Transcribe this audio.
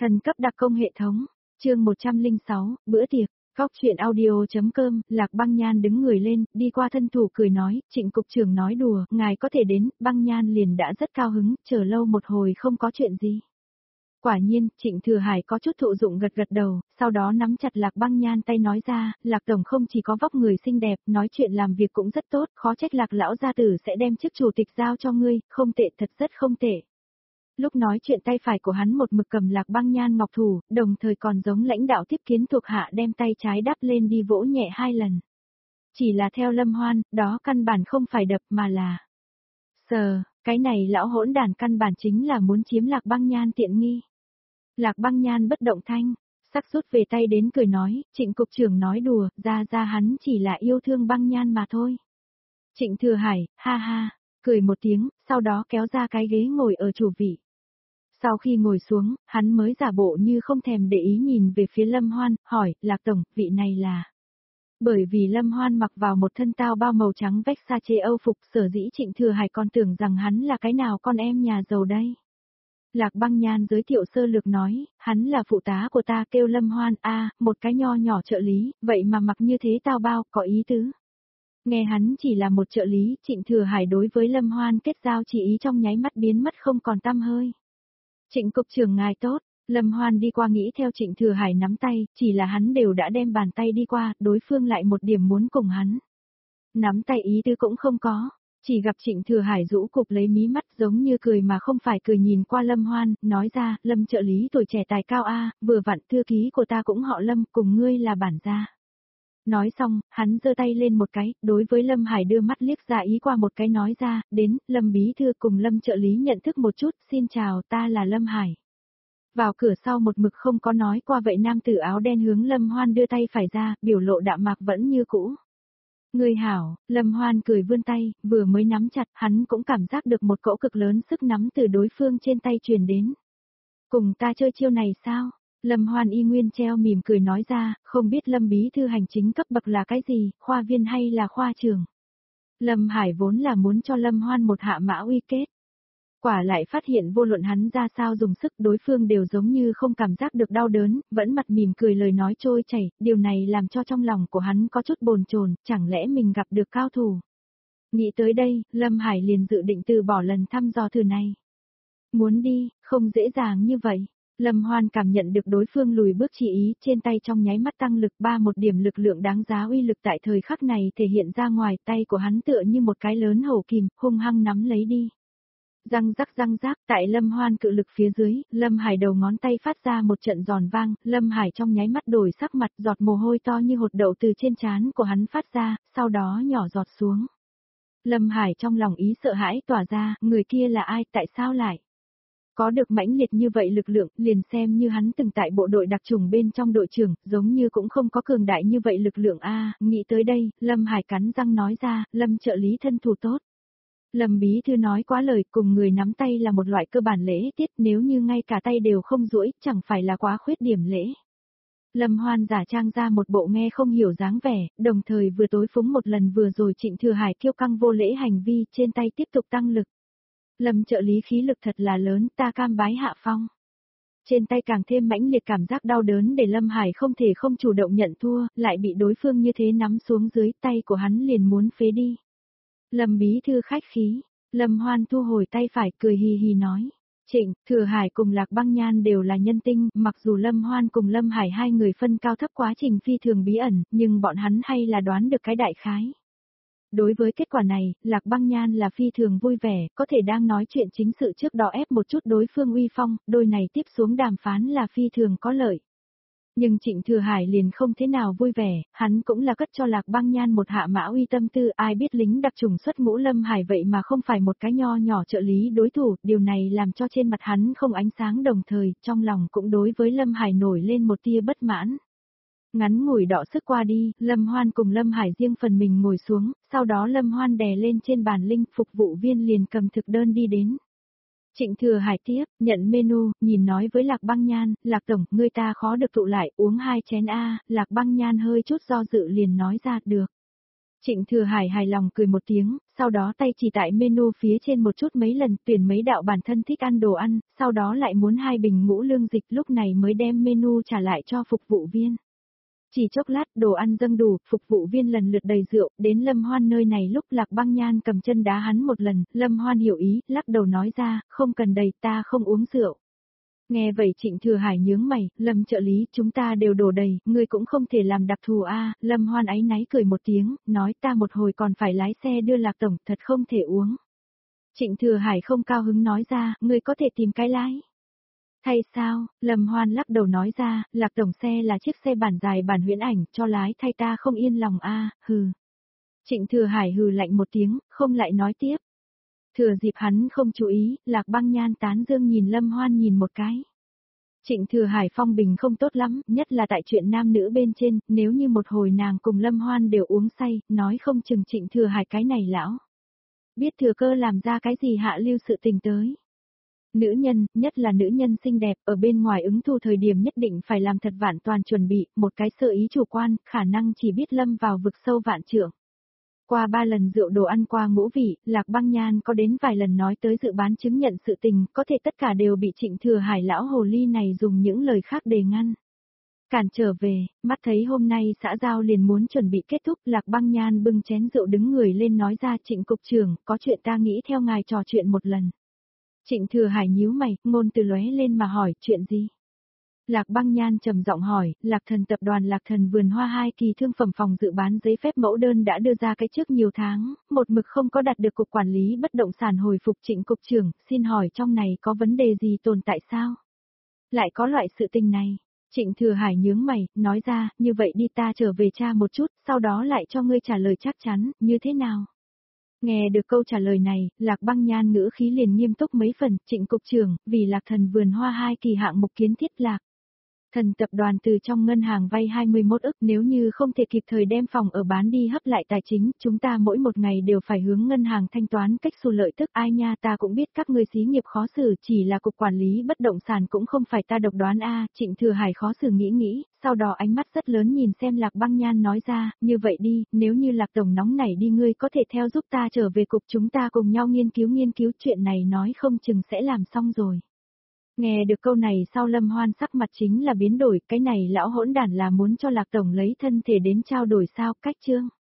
Thần cấp đặc công hệ thống, chương 106, bữa tiệc, Cóc truyện audio.com, Lạc Băng Nhan đứng người lên, đi qua thân thủ cười nói, Trịnh cục trưởng nói đùa, ngài có thể đến, Băng Nhan liền đã rất cao hứng, chờ lâu một hồi không có chuyện gì. Quả nhiên, Trịnh Thừa Hải có chút thụ dụng gật gật đầu, sau đó nắm chặt Lạc Băng Nhan tay nói ra, Lạc Tổng không chỉ có vóc người xinh đẹp, nói chuyện làm việc cũng rất tốt, khó trách Lạc lão gia tử sẽ đem chức chủ tịch giao cho ngươi, không tệ, thật rất không tệ. Lúc nói chuyện tay phải của hắn một mực cầm Lạc Băng Nhan ngọc thủ, đồng thời còn giống lãnh đạo tiếp kiến thuộc hạ đem tay trái đắp lên đi vỗ nhẹ 2 lần. Chỉ là theo Lâm Hoan, đó căn bản không phải đập mà là sờ, cái này lão hỗn đàn căn bản chính là muốn chiếm Lạc Băng Nhan tiện nghi. Lạc Băng Nhan bất động thanh, sắc rút về tay đến cười nói, Trịnh cục trưởng nói đùa, ra hắn chỉ là yêu thương Băng Nhan mà thôi. Trịnh Thừa Hải, ha ha, cười một tiếng, sau đó kéo ra cái ghế ngồi ở chủ vị. Sau khi ngồi xuống, hắn mới giả bộ như không thèm để ý nhìn về phía Lâm Hoan, hỏi, Lạc Tổng, vị này là... Bởi vì Lâm Hoan mặc vào một thân tao bao màu trắng Versace Âu phục, sở dĩ Trịnh Thừa Hải còn tưởng rằng hắn là cái nào con em nhà giàu đây. Lạc Băng Nhan giới thiệu sơ lược nói, hắn là phụ tá của ta, kêu Lâm Hoan, một cái nho nhỏ trợ lý, vậy mà mặc như thế tao bao, có ý tứ. Nghe hắn chỉ là một trợ lý, Trịnh Thừa Hải đối với Lâm Hoan kết giao chỉ ý trong nháy mắt biến mất không còn tăm hơi. Trịnh cục trưởng ngài tốt, Lâm Hoan đi qua nghĩ theo Trịnh Thừa Hải nắm tay, chỉ là hắn đều đã đem bàn tay đi qua, đối phương lại một điểm muốn cùng hắn. Nắm tay ý tứ cũng không có, chỉ gặp Trịnh Thừa Hải rũ cục lấy mí mắt giống như cười mà không phải cười nhìn qua Lâm Hoan, nói ra, Lâm trợ lý tuổi trẻ tài cao vừa vặn thư ký của ta cũng họ Lâm, cùng ngươi là bản gia. Nói xong, hắn giơ tay lên một cái, đối với Lâm Hải đưa mắt liếc ra ý qua một cái nói ra, đến, Lâm bí thư cùng Lâm trợ lý nhận thức một chút, xin chào, ta là Lâm Hải. Vào cửa sau một mực không có nói qua vậy nam tử áo đen hướng Lâm Hoan đưa tay phải ra, biểu lộ đạm mạc vẫn như cũ. Người hảo, Lâm Hoan cười vươn tay, vừa mới nắm chặt, hắn cũng cảm giác được một cỗ cực lớn sức nắm từ đối phương trên tay truyền đến. Cùng ta chơi chiêu này sao? Lâm Hoan y nguyên treo mỉm cười nói ra, không biết Lâm bí thư hành chính cấp bậc là cái gì, khoa viên hay là khoa trưởng. Lâm Hải vốn là muốn cho Lâm Hoan một hạ mã uy kết. Quả lại phát hiện vô luận hắn ra sao dùng sức đối phương đều giống như không cảm giác được đau đớn, vẫn mặt mỉm cười lời nói trôi chảy, điều này làm cho trong lòng của hắn có chút bồn chồn, chẳng lẽ mình gặp được cao thủ. Nghĩ tới đây, Lâm Hải liền dự định từ bỏ lần thăm dò thử này. Muốn đi, không dễ dàng như vậy. Lâm Hoan cảm nhận được đối phương lùi bước chỉ ý, trên tay trong nháy mắt tăng lực một điểm lực lượng đáng giá uy lực tại thời khắc này thể hiện ra ngoài, tay của hắn tựa như một cái lớn hổ kìm, hung hăng nắm lấy đi. Răng rắc, tại Lâm Hoan cự lực phía dưới, Lâm Hải đầu ngón tay phát ra một trận giòn vang, Lâm Hải trong nháy mắt đổi sắc mặt, giọt mồ hôi to như hột đậu từ trên trán của hắn phát ra, sau đó nhỏ giọt xuống. Lâm Hải trong lòng ý sợ hãi tỏa ra, người kia là ai, tại sao lại? Có được mãnh liệt như vậy lực lượng, liền xem như hắn từng tại bộ đội đặc trùng bên trong đội trưởng, giống như cũng không có cường đại như vậy lực lượng nghĩ tới đây, Lâm Hải cắn răng nói ra, Lâm trợ lý thân thủ tốt. Lâm bí thư nói quá lời, cùng người nắm tay là một loại cơ bản lễ tiết, nếu như ngay cả tay đều không duỗi, chẳng phải là quá khuyết điểm lễ. Lâm Hoan giả trang ra một bộ nghe không hiểu dáng vẻ, đồng thời vừa tối phúng một lần vừa rồi Trịnh Thừa Hải kiêu căng vô lễ hành vi, trên tay tiếp tục tăng lực. Lâm trợ lý khí lực thật là lớn, ta cam bái hạ phong. Trên tay càng thêm mãnh liệt cảm giác đau đớn để Lâm Hải không thể không chủ động nhận thua, lại bị đối phương như thế nắm xuống dưới, tay của hắn liền muốn phế đi. Lâm bí thư khách khí, Lâm Hoan thu hồi tay phải cười hì hì nói. Trịnh, Thừa Hải cùng Lạc Băng Nhan đều là nhân tinh, mặc dù Lâm Hoan cùng Lâm Hải hai người phân cao thấp quá trình phi thường bí ẩn, nhưng bọn hắn hay là đoán được cái đại khái. Đối với kết quả này, Lạc Băng Nhan là phi thường vui vẻ, có thể đang nói chuyện chính sự trước đó ép một chút đối phương uy phong, đôi này tiếp xuống đàm phán là phi thường có lợi. Nhưng Trịnh Thừa Hải liền không thế nào vui vẻ, hắn cũng là cất cho Lạc Băng Nhan một hạ mã uy tâm tư, ai biết lính đặc trùng xuất ngũ Lâm Hải vậy mà không phải một cái nho nhỏ trợ lý đối thủ, điều này làm cho trên mặt hắn không ánh sáng đồng thời, trong lòng cũng đối với Lâm Hải nổi lên một tia bất mãn. Ngắn ngủi đọ sức qua đi, Lâm Hoan cùng Lâm Hải riêng phần mình ngồi xuống, sau đó Lâm Hoan đè lên trên bàn linh, phục vụ viên liền cầm thực đơn đi đến. Trịnh Thừa Hải tiếp, nhận menu, nhìn nói với Lạc Băng Nhan, Lạc Tổng, người ta khó được tụ lại, uống 2 chén Lạc Băng Nhan hơi chút do dự liền nói ra, được. Trịnh Thừa Hải hài lòng cười một tiếng, sau đó tay chỉ tại menu phía trên một chút mấy lần tuyển mấy đạo bản thân thích ăn đồ ăn, sau đó lại muốn 2 bình ngũ lương dịch lúc này mới đem menu trả lại cho phục vụ viên. Chỉ chốc lát đồ ăn dâng đủ, phục vụ viên lần lượt đầy rượu, đến Lâm Hoan nơi này lúc Lạc Băng Nhan cầm chân đá hắn một lần, Lâm Hoan hiểu ý, lắc đầu nói ra, không cần đầy, ta không uống rượu. Nghe vậy Trịnh Thừa Hải nhướng mày, Lâm trợ lý, chúng ta đều đổ đầy, ngươi cũng không thể làm đặc thù a. Lâm Hoan áy náy cười một tiếng, nói ta một hồi còn phải lái xe đưa Lạc tổng, thật không thể uống. Trịnh Thừa Hải không cao hứng nói ra, ngươi có thể tìm cái lái. Thay sao, Lâm Hoan lắc đầu nói ra, Lạc tổng xe là chiếc xe bản dài bản huyễn ảnh, cho lái thay ta không yên lòng a, hừ. Trịnh Thừa Hải hừ lạnh một tiếng, không lại nói tiếp. Thừa dịp hắn không chú ý, Lạc Băng Nhan tán dương nhìn Lâm Hoan nhìn một cái. Trịnh Thừa Hải phong bình không tốt lắm, nhất là tại chuyện nam nữ bên trên, nếu như một hồi nàng cùng Lâm Hoan đều uống say, nói không chừng Trịnh Thừa Hải cái này lão. Biết thừa cơ làm ra cái gì hạ lưu sự tình tới. Nữ nhân, nhất là nữ nhân xinh đẹp, ở bên ngoài ứng thu thời điểm nhất định phải làm thật vạn toàn chuẩn bị, một cái sơ ý chủ quan, khả năng chỉ biết lâm vào vực sâu vạn trượng. Qua 3 lần rượu đồ ăn qua ngũ vị, Lạc Băng Nhan có đến vài lần nói tới dự bán chứng nhận sự tình, có thể tất cả đều bị Trịnh Thừa Hải lão hồ ly này dùng những lời khác để ngăn. Cản trở về, mắt thấy hôm nay xã giao liền muốn chuẩn bị kết thúc, Lạc Băng Nhan bưng chén rượu đứng người lên nói ra, Trịnh cục trưởng, có chuyện ta nghĩ theo ngài trò chuyện một lần. Trịnh Thừa Hải nhíu mày, ngôn từ lóe lên mà hỏi, chuyện gì? Lạc Băng Nhan trầm giọng hỏi, Lạc Thần tập đoàn Lạc Thần vườn hoa 2 kỳ thương phẩm phòng dự bán giấy phép mẫu đơn đã đưa ra cái trước nhiều tháng, một mực không có đạt được cục quản lý bất động sản hồi phục. Trịnh cục trưởng, xin hỏi trong này có vấn đề gì tồn tại sao? Lại có loại sự tình này? Trịnh Thừa Hải nhướng mày, nói ra, như vậy đi ta trở về tra một chút, sau đó lại cho ngươi trả lời chắc chắn, như thế nào? Nghe được câu trả lời này, Lạc Băng Nhan ngữ khí liền nghiêm túc mấy phần, Trịnh cục trưởng, vì Lạc Thần vườn hoa 2 kỳ hạng mục kiến thiết Lạc Thần tập đoàn từ trong ngân hàng vay 21 ức, nếu như không thể kịp thời đem phòng ở bán đi hấp lại tài chính, chúng ta mỗi một ngày đều phải hướng ngân hàng thanh toán cách xù lợi tức. Ai nha, ta cũng biết các ngươi xí nghiệp khó xử, chỉ là cục quản lý bất động sản cũng không phải ta độc đoán a. Trịnh Thừa Hải khó xử nghĩ, sau đó ánh mắt rất lớn nhìn xem Lạc Băng Nhan nói ra, như vậy đi, nếu như Lạc tổng nóng nảy đi, ngươi có thể theo giúp ta trở về cục, chúng ta cùng nhau nghiên cứu chuyện này, nói không chừng sẽ làm xong rồi. Nghe được câu này sau Lâm Hoan sắc mặt chính là biến đổi, cái này lão hỗn đản là muốn cho Lạc tổng lấy thân thể đến trao đổi sao? Cách chương